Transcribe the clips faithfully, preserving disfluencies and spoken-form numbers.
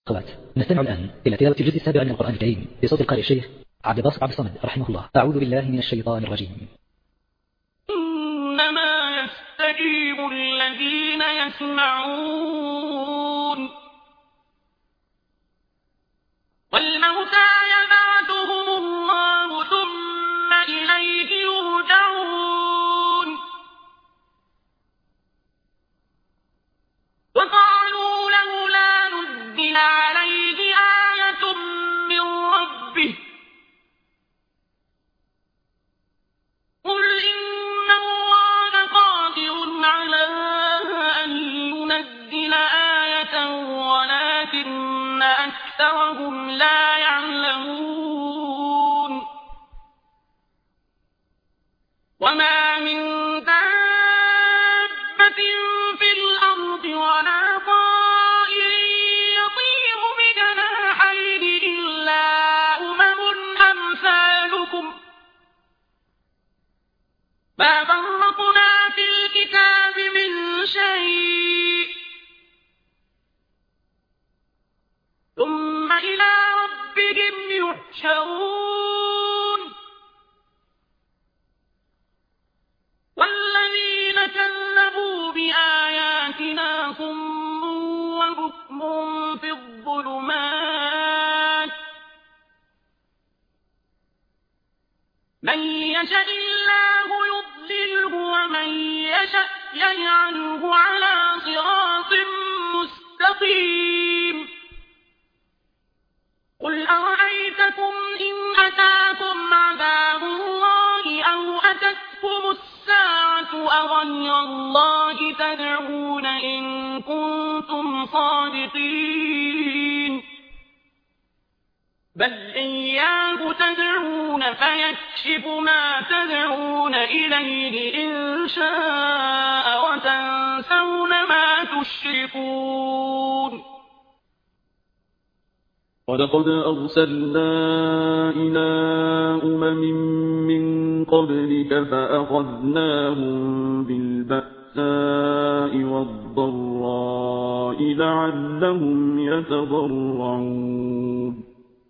أخوات، نستمع الآن إلى تلاوة الجزء السابع من القرآن الكريم بصوت القارئ الشيخ عبد الباسط عبد الصمد رحمه الله. أعوذ بالله من الشيطان الرجيم. إنما يستجيب الذين يسمعون والموتى يبعثهم الله ثم إليه يرجعون. وقالوا لولا نزل عليه آية من ربه قل إن الله قادر على أن ينزل آية ولكن أكثرهم لا يعلمون. وما من دابة في الأرض ولا طائر يطير بجناحين إلا أمم أمثالكم ما فرطنا في الكتاب من شيء ثم إلى ربهم يحشرون. والذين كذبوا بآياتنا صم وبكم في الظلمات من يشاء الله يضلله ومن يشاء يجعله على صراط مستقيم. قل أرأيتكم إن أتاكم عذاب الله أو أتتكم الساعة أغير الله تدعون إن كنتم صادقين بل إياه تدعون فيكشف ما تدعون إليه إن شاء وتنسون ما تشركون. ولقد أرسلنا إلى أمم من قبلك فأخذناهم بالبأساء والضراء لعلهم يتضرعون.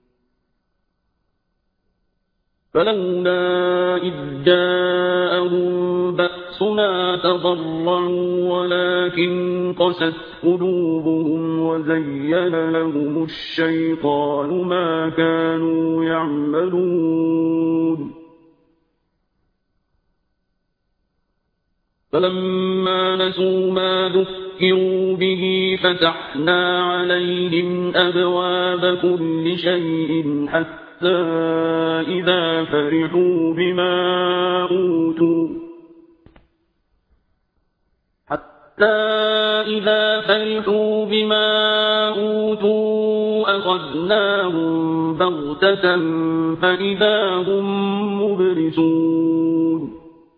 فلولا إذ جاءهم بأسنا تضرعوا ولكن قست قلوبهم وزين لهم الشيطان ما كانوا يعملون. فلما نسوا ما ذكروا به فتحنا عليهم أبواب كل شيء حتى إذا فرحوا بما أوتوا حتى إذا فرحوا بما أوتوا أخذناهم بغتة فإذا هم مبلسون.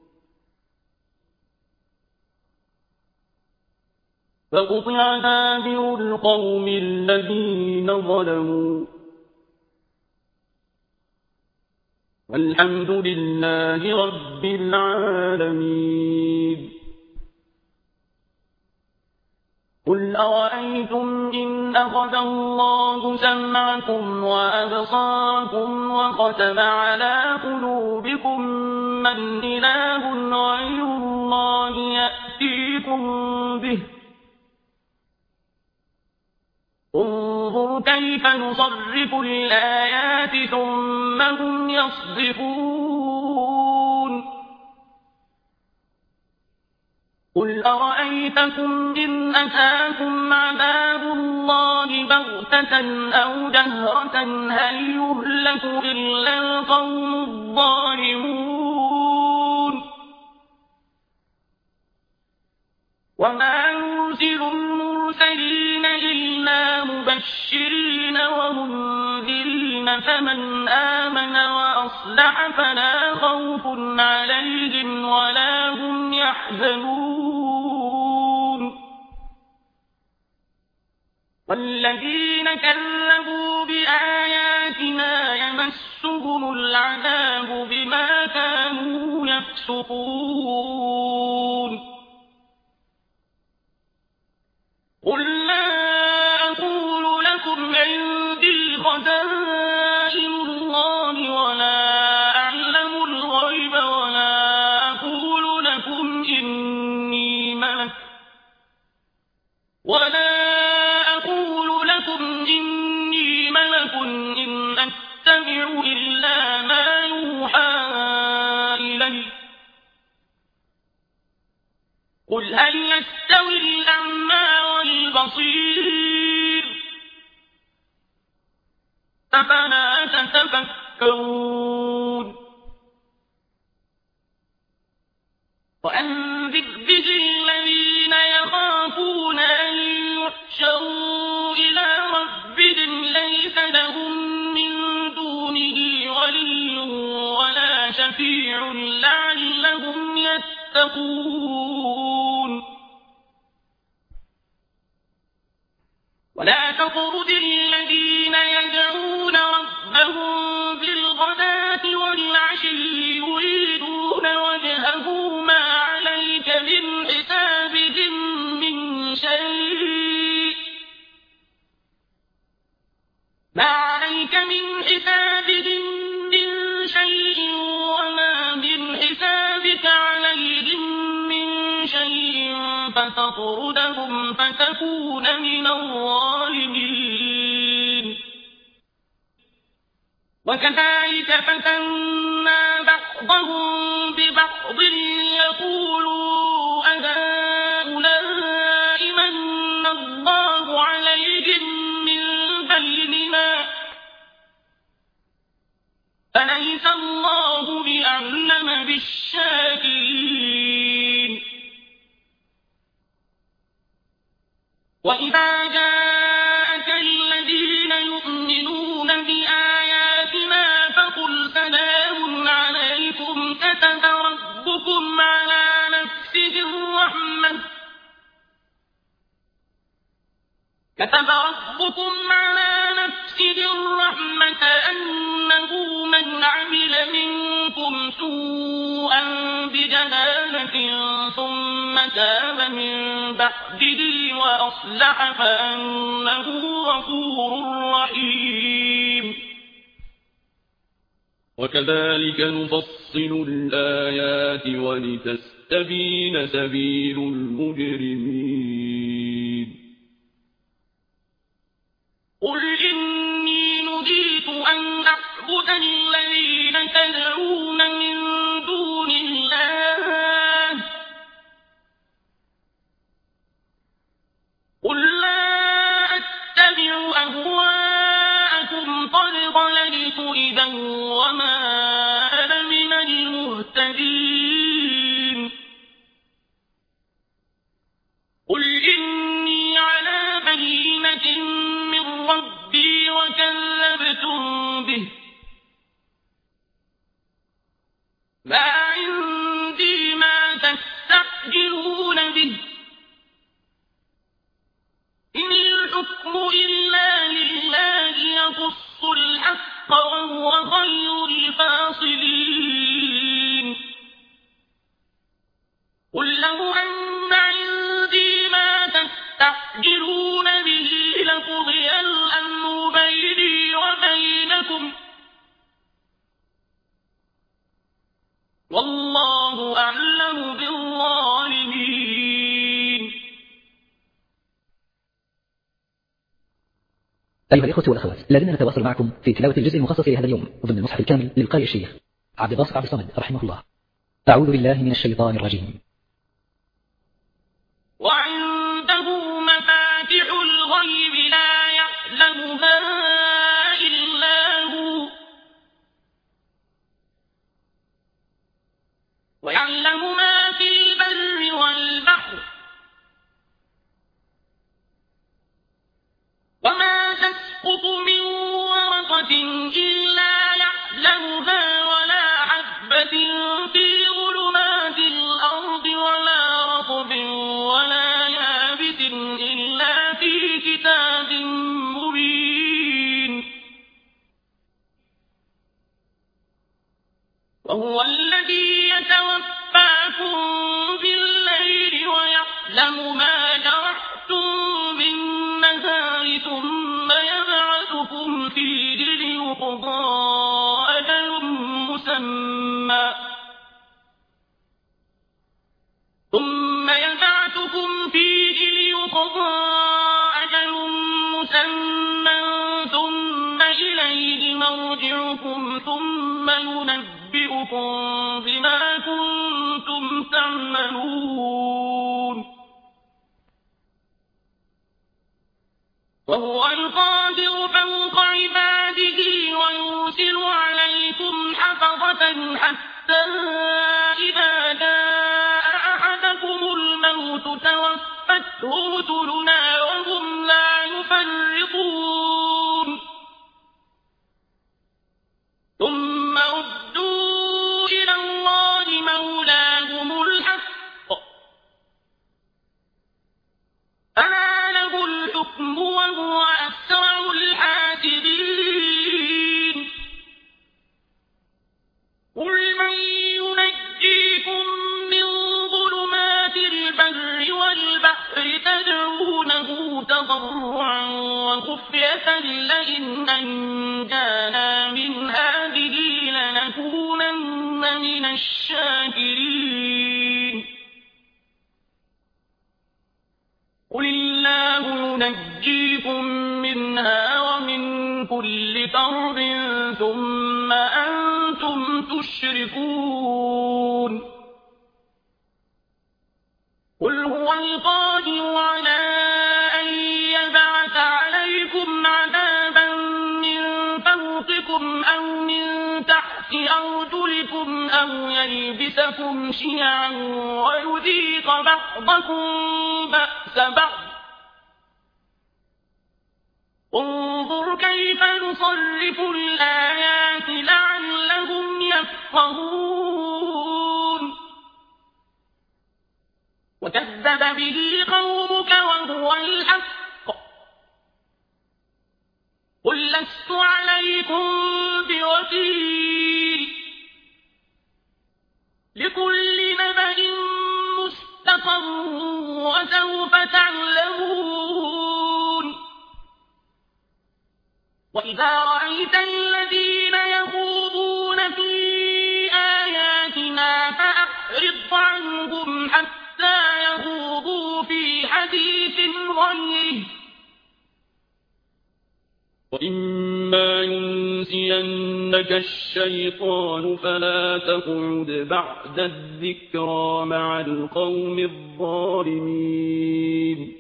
فقطع دابر القوم الذين ظلموا والحمد لله رب العالمين. قل أرأيتم إن أخذ الله سمعكم وأبصاركم وختم على قلوبكم من إله غير الله يأتيكم به انظر كيف نصرف الآيات ثم هم يصدفون. قل أرأيتكم إن أتاكم عذاب الله بغتة أو جهرة هل يهلك إلا القوم الظالمون. وما يرسل المرسلين إلا مبشرين ومنذرين فمن آمن وأصلح فلا خوف عليهم ولا هم يحزنون. والذين كذبوا بآياتنا يمسهم العذاب بما كانوا يفسقون. قل لا أقول لكم عندي خزائن الله ولا أعلم الغيب ولا أقول لكم إني ملك ولا أقول لكم إني ملك إن أتبع إلا ما يوحى إلي قل هل يستوي الأعمى والبصير أفلا تتفكرون وأنذر به الذين يخافون أن يحشروا إلى ربهم ليس لهم من دونه ولي ولا شفيع لعلهم يتقون ولا تطرد الذين يدعون ربهم بالغداة والعشي يريدون وجهه ما عليك من حسابهم من شيء ما عليك من حسابهم من شيء وما من حسابك عليهم من شيء فتطردهم فتكون من الظالمين وكذلك فتنا بعضهم ببعض يقولوا أهؤلاء من الله عليهم من بيننا فليس الله بأعلم بالشاكرين وإذا جاءك الذين يؤمنون بآياتنا فقل سلام عليكم كتب ربكم على نفسه الرحمة كتب ربكم على نفسه الرحمة أنه من عمل منكم سوءا بجهالة ثم تاب من بعده وأصلح فأنه غفور رحيم وكذلك نفصل الآيات ولتستبين سبيل المجرمين قل إني نهيت أن أعبد الذين تدعون من دون الله قل لا أتبع أهواءكم قد ضللت إذا وما أنا من المهتدين قل إني على بينة من ربي وكذبتم به ما عندي ما تستعجلون به إن الحكم إلا لله يقص الحق وهو خير الفاصلين قل لو أن عندي ما تستعجلون به لقضي الأمر بيني وبينكم والله أعلم بالظالمين. أيها الإخوة والأخوات، لازلنا نتواصل معكم في تلاوة الجزء المخصص لهذا اليوم ضمن المصحف الكامل للقارئ الشيخ عبد الباسط عبد الصمد رحمه الله. أعوذ بالله من الشيطان الرجيم. وعنده مفاتح الغيب لا يعلمها إلا هو ويعلم ما في البر والبحر وما تسقط من ورقة إلا يعلمها ولا حبة في ظلمات الأرض ولا رطب ولا يابس إلا في كتاب مبين. وهو الذي يتوفاكم بالليل ويعلم ما جرحتم بالنهار ثم يبعثكم ليقضى أجل مسمى ثم يبعثكم فيه ليقضى أجل مسمى ثم إليه مرجعكم ثم ينبئكم بما كنتم تعملون وهو القادر فوق عباده ويرسل عليكم حفظة حتى إذا جاء أحدكم الموت توفته رسلنا وهم لا يفرطون ثم ردوا إلى الله مولاهم الحق ألا له الحكم وهو أسرع الحاسبين قل من ينجيكم من ظلمات البر والبحر تدعونه تضرعا وخفية لئن أنجانا من هذه لنكونن من الشاكرين قل الله ينجيكم منها ومن كل كرب ثم أنتم تشركون قل هو القادر على أن يبعث عليكم عذابا من فوقكم أو من تحت أرجلكم أو يلبسكم شيعا ويذيق بعضكم بأس بعض انظر كيف نصرف الآيات لعلهم يفقهون وكذب به قومك وهو الحق قل لست عليكم بوكيل لكل نبأ مستقر وسوف تعلمون وإذا رأيت الذين يخوضون في آياتنا فأعرض عنهم حتى يخوضوا في حديث غيره وإما ينسينك الشيطان فلا تقعد بعد الذكرى مع القوم الظالمين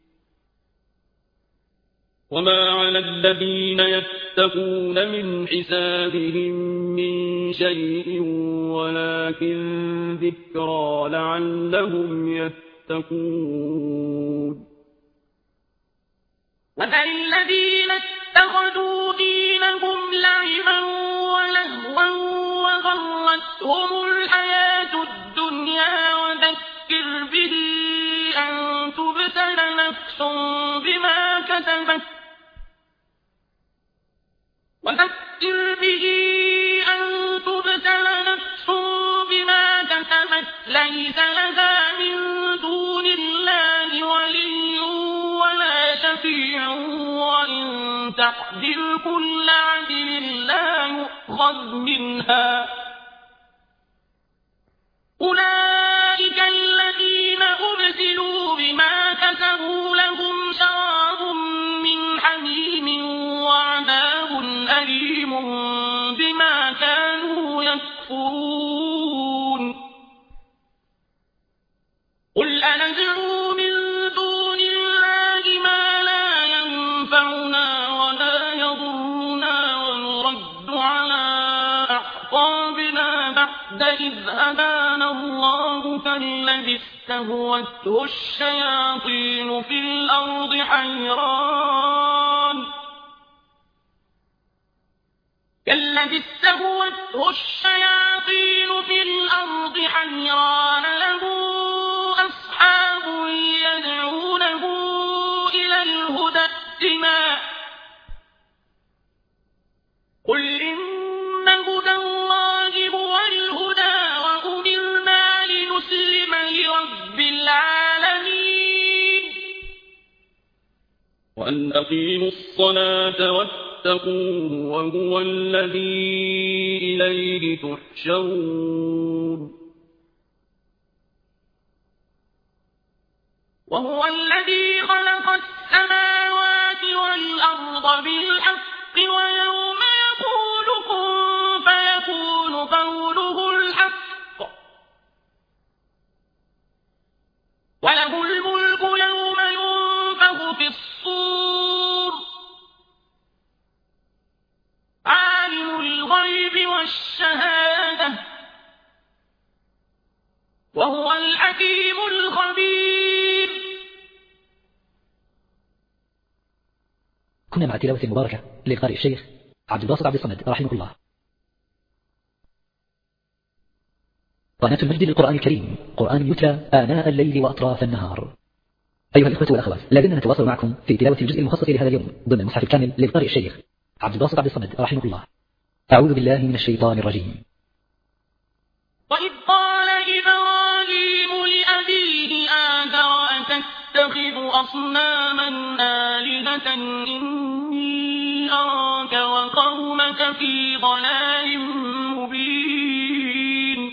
وما على الذين يتقون من حسابهم من شيء ولكن ذكرى لعلهم يتقون وذل الذين اتخذوا دينهم لعبا ولهوا وغرتهم الحياة الدنيا وذكر به أن تبتل نفس بما كسبت وذكر به أن تبتل نفس بما كسبت ليس لها من دون الله ولي ولا شفيع وإن تحدل كل عدل لا يؤخذ منها أولئك الذين أبسلوا بما كسبوا لهم شراب من حميم وعذاب أليم بما كانوا يكفرون قل أندعو من دون الله ما لا ينفعنا ولا يضرنا ونرد على أعقابنا بعد إذ هدانا الله كالذي استهوته الشياطين في الأرض حيران كالذي استهوته الشياطين في الأرض حيران له أصحاب يدعونه إلى الهدى ائتنا قل إن هدى الله هو الهدى وأمرنا لنسلم لرب العالمين وأن أقيموا الصلاة واتقوه وهو الذي إليه تحشرون وهو الذي خلق السماوات والأرض بالحق ويوم يقول كن فيكون قوله الحق وله الملك يوم ينفخ في الصور عالم الغيب والشهادة وهو الحكيم الخبير. كنا مع تلاوة مباركة للقارئ الشيخ عبد الباسط عبد الصمد رحمه الله. قناة المجد للقرآن الكريم، قرآن يتلى آناء الليل وأطراف النهار. أيها الإخوة والأخوات، لازلنا نتواصل معكم في تلاوة الجزء المخصص لهذا اليوم ضمن المصحف الكامل للقارئ الشيخ عبد الباسط عبد الصمد رحمه الله. أعوذ بالله من الشيطان الرجيم. وإذ قال إبراهيم لأبيه آزر أتتخذ أصناما آلهة إني أراك وقومك في ضلال مبين.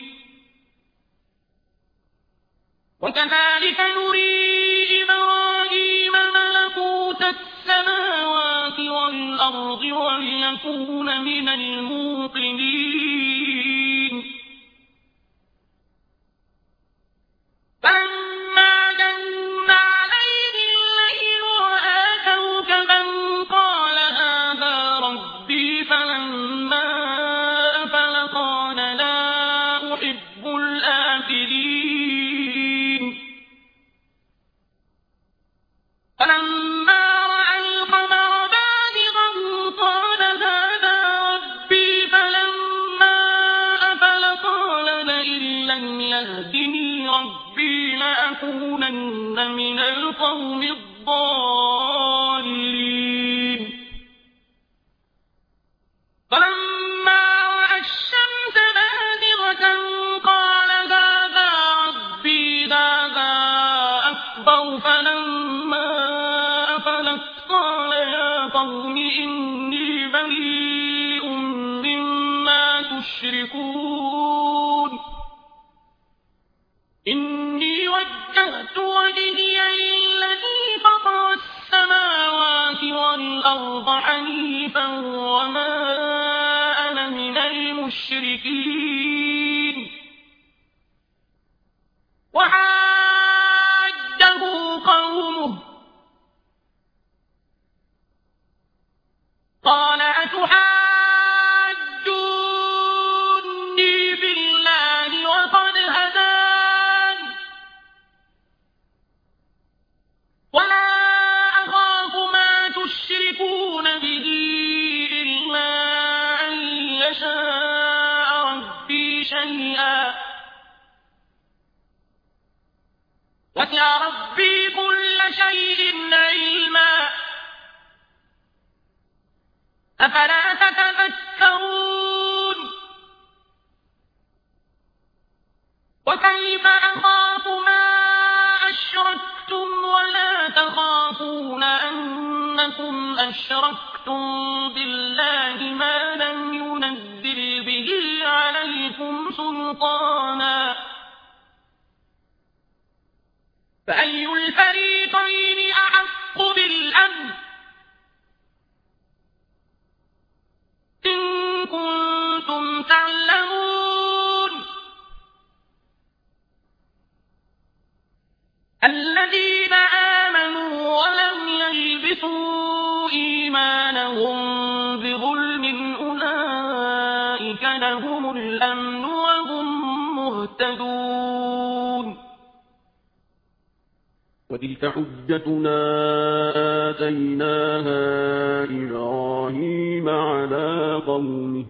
وكذلك نري إبراهيم ملكوت السماوات والأرض وليكون من الموقنين. فلما جن عليه الليل رأى كوكبا قال هذا ربي فلما أفل قال لا أحب الآفلين. فلما رأى القمر بازغا قال هذا ربي فلما أفل قال لئن لم يهدني ربي لأكونن من القوم الضالين. فلما رأى الشمس بازغة قال هذا ربي هذا أكبر. فلما أفلت قال يا قوم إني بريء مما تشركون. إني وجهت وجهي للذي فطر السماوات والأرض حنيفا وما أنا من المشركين. وحاجه قومه قال أتحاجوني في الله وقد هدان ولا أخاف ما تشركون به إلا أن يشاء ربي شيئا وسع ربي كل شيء علما أفلا تتذكرون. وكيف أخاف ما أشركتم ولا تخافون أنكم أشركتم بالله ما لم ينزل به عليكم سلطانا فأي الفريقين أحق بالأمن إن كنتم تعلمون. الذين آمنوا ولم يلبسوا إيمانهم بظلم أولئك لهم الأمن وهم مهتدون. وتلك حجتنا آتيناها إبراهيم على قومه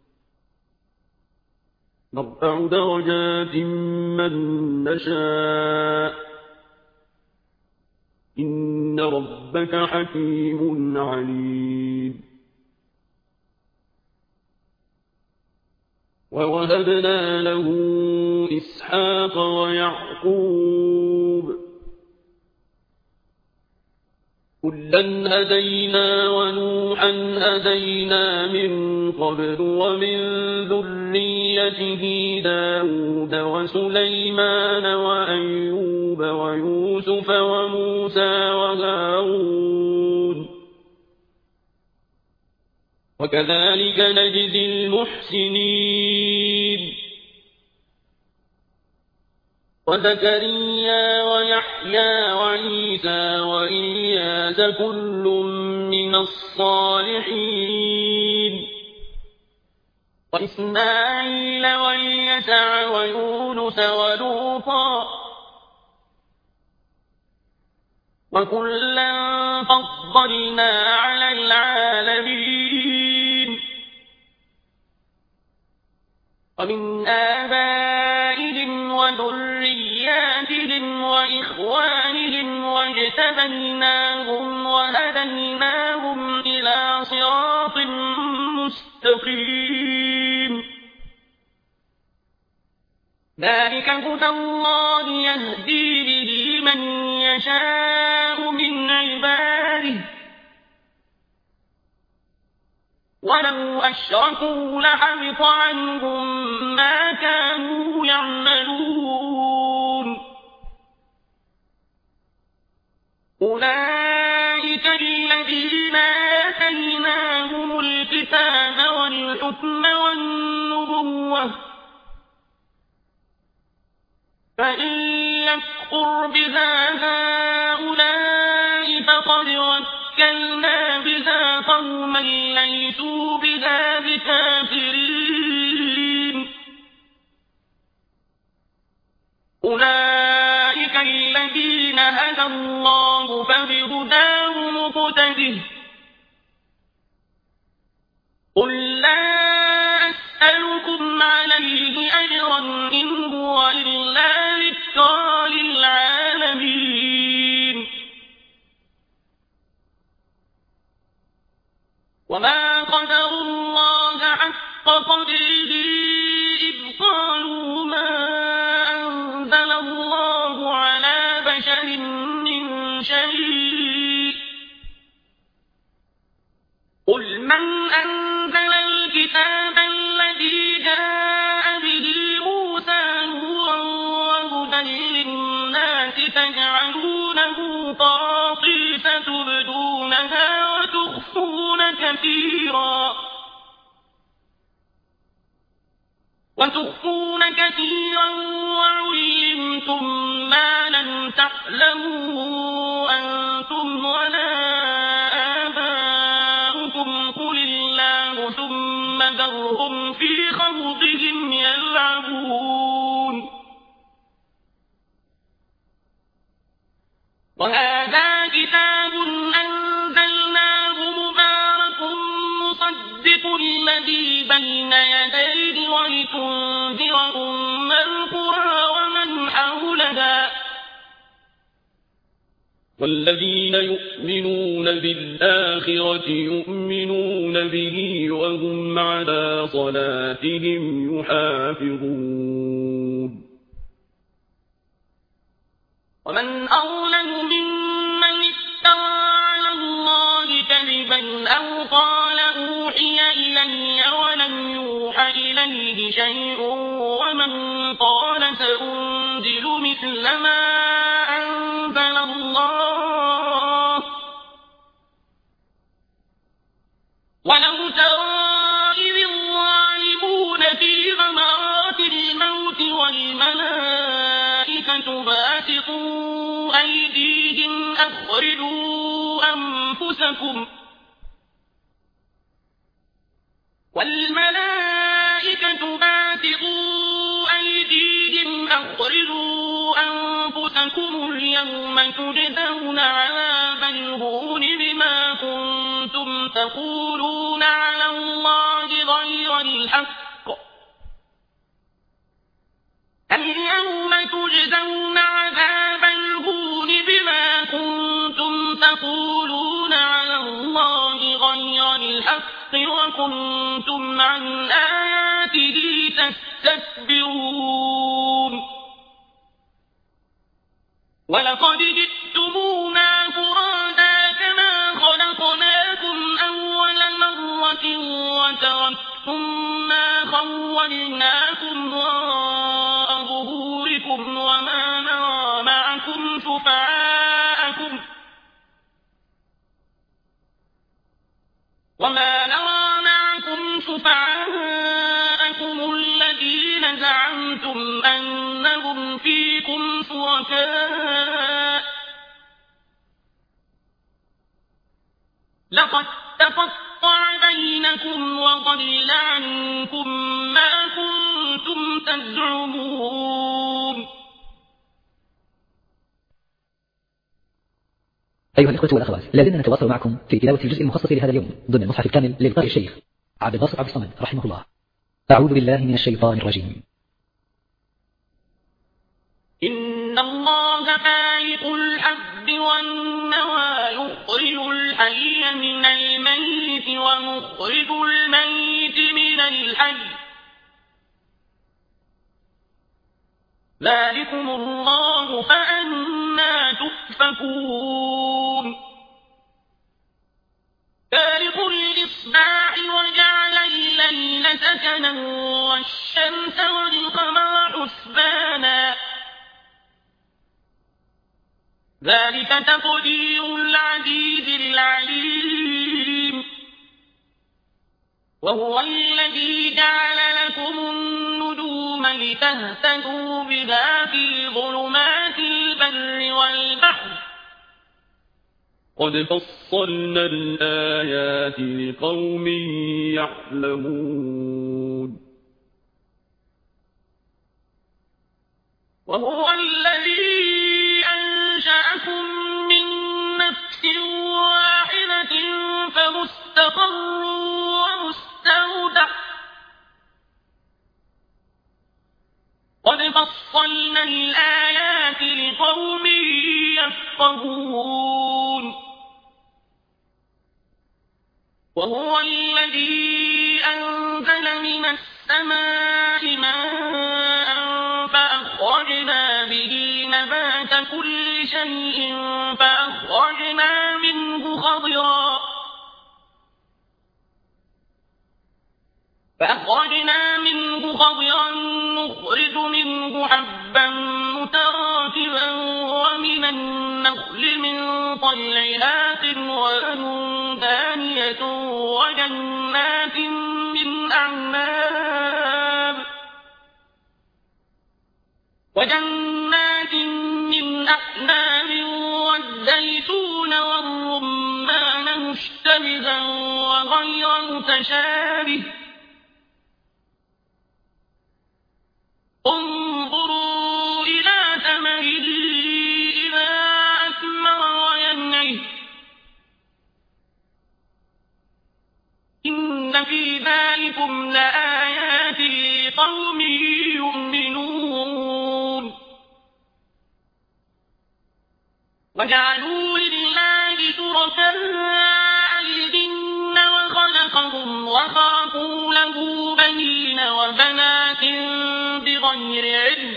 نرفع درجات من نشاء إن ربك حكيم عليم. ووهبنا له إسحاق ويعقوب كلا هدينا ونوحا هدينا من قبل ومن ذريته داود وسليمان وأيوب ويوسف وموسى وهارون وكذلك نجزي المحسنين وزكريا ويحيى وعيسى وإلياس كل من الصالحين وإسماعيل واليسع ويونس ولوطا وكلا فضلنا على العالمين ومن آبائهم وذرياتهم وإخوانهم واجتبيناهم وهديناهم إلى صراط مستقيم ذلك هدى الله يهدي به من يشاء من عباده ولو أشركوا لحبط عنهم ما كانوا يعملون أولئك الذين آتيناهم الكتاب والحكم والنبوة فإن يكفر بها هؤلاء فقد وكلنا بها قوما ليسوا بها بكافرين أولئك الذين هدى الله فبهداه مقتده قل لا أسألكم عليه أجرا إن هو إلا ذكرى للعالمين وما قدروا الله حق قدره إذ قالوا ما أنزل الله على بشر من شيء قل من أنزل الكتاب الذي جاء به موسى نورا وهدى للناس تجعلونه قراطيس تبدونها وتخفون كثيرا وتخفون كثيرا وعلمتم ما لم تعلموا أنتم ولا آباؤكم قل الله ثم ذرهم في خوضهم يلعبون وهذا كتاب أنزلناه مبارك مصدق الذي بين يديه ولتنذر أم القرى ومن حولها والذين يؤمنون بالآخرة يؤمنون به وهم على صلاتهم يحافظون ومن أظلم ممن افترى على الله كذبا أو قال أوحي إلي ولم يوح إليه شيء ومن قال سأنزل مثل ما أنزل الله ولو ترى إذ الظالمون في غمرات الموت والملائكة باسطوا أيديهم أخرجوا أنفسكم والملائكة باسطوا أيديهم أخرجوا أنفسكم اليوم تجزون عذاب الهون بما كنتم تقولون على الله غير الحق اليوم تجزون عذاب الهون بما كنتم تقولون على الله غير الحق وكنتم عن آياته تستكبرون ولقد جئتمونا فرادا كما تركتم ما خولناكم وراء ظهوركم وما نرى معكم شفعاءكم وما نرى معكم شفعاءكم الذين زعمتم أنهم فيكم شركاء لقد تقطع بينكم وضل عنكم ما كنتم تزعمون. أيها الإخوة والأخوات، لازلنا نتواصل معكم في تلاوة الجزء المخصص لهذا اليوم ضمن المصحف الكامل للقارئ الشيخ عبد الناصر عبد الصمد رحمه الله. أعوذ بالله من الشيطان الرجيم. إن الله فالق الحب والنوى يخرج الحي من الميت ومخرج الميت من الحي ذلكم الله فأنى تؤفكون. فالق الإصباح وجعل الليل سكنا والشمس والقمر حسبانا ذلك تقدير العزيز العليم. وهو الذي جعل لكم النجوم لتهتدوا بها في ظلمات البر والبحر قد فصلنا الآيات لقوم يعلمون. وهو الذي أنشأكم من نفس واحدة فمستقر ومستودع قد فصلنا الآيات لقوم يفقهون. وهو الذي أنزل من السماء ماء فأخرجنا به نبات كل شيء فأخرجنا منه خضرا فأخرجنا منه خضرا نخرج منه حبا متراكبا ومن النخل من طلعها قنوان دانية وجنات من أعناب وجنات من أعناب والزيتون والرمان مشتبها وغير متشابه انظروا إلى ثمره إذا أثمر وينعه إن في ذلكم لآيات لقوم يؤمنون. وجعلوا لله شركاء الجن وخلقهم وخرقوا له بنين وبنات بغير علم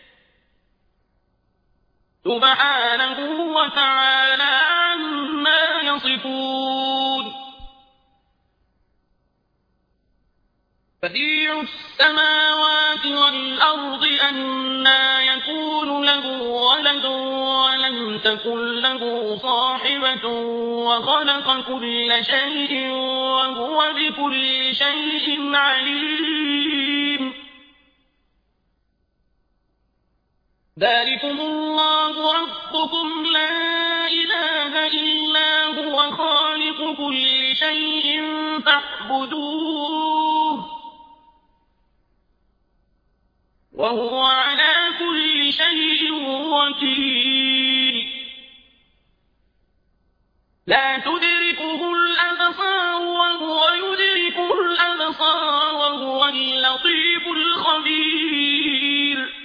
سبحانه وتعالى عما يصفون. بديع السماوات والأرض أنى يكون له ولد ولم تكن له صاحبة وخلق كل شيء وهو بكل شيء عليم. ذلكم الله ربكم لا إله إلا هو خالق كل شيء فاعبدوه وهو على كل شيء وكيل. لا تدركه الأبصار وهو يدرك الأبصار وهو اللطيف الخبير.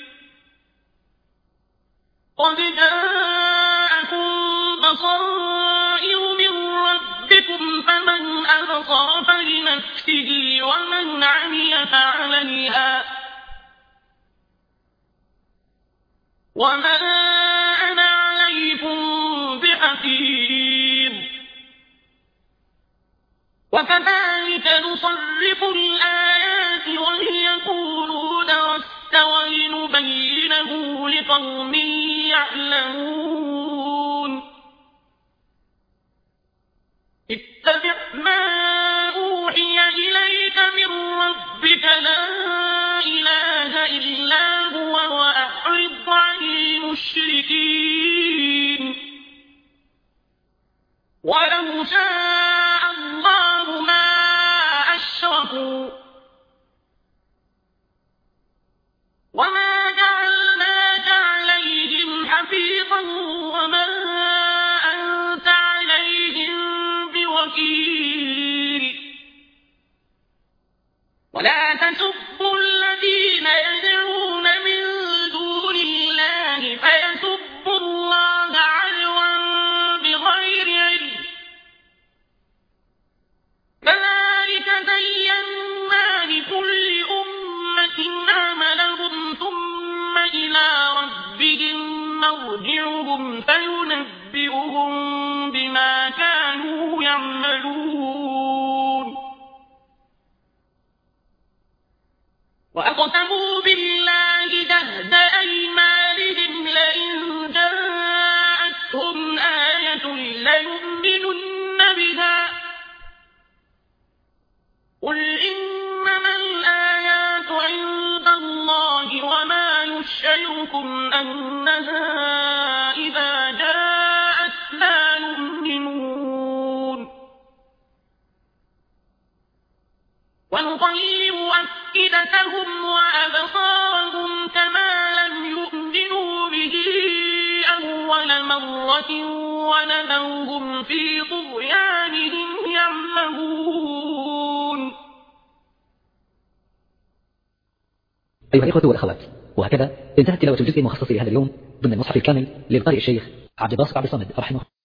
قد جاءكم بصائر من ربكم فمن أبصر فلنفسه ومن عمي فعليها وما أنا عليكم بحفيظ. وكذلك نصرف الآيات وليقولوا درست ولنبينه لقوم يعلمون اتبع ما أوحي إليك من ربك لا إله إلا هو وأعرض عن المشركين ولو شاء الله ما أشركوا وما جعلناك عليهم حفيظا وما أنت عليهم بوكيل ولا تسبوا الذين يدعون من دون الله فيسبوا الله عدوا بغير علم كذلك زينا لكل أمة عملهم ثم إلى ربهم مرجعهم فينبئهم بما كانوا يعملون وأقسموا بالله جهد أيمانهم لئن جاءتهم آية ليؤمنن بها قل إنما الآيات عند الله وما يشعركم أنها إذا جاءت لا يؤمنون ونقلب أفئدتهم وأبصارهم كما لم يؤمنوا به أول مرة ونذرهم في طغيانهم يعمهون. أيها الإخوة والأخوات، وهكذا انتهت تلاوة الجزء المخصص لهذا اليوم ضمن المصحف الكامل للقارئ الشيخ عبد الباسط عبد الصمد رحمه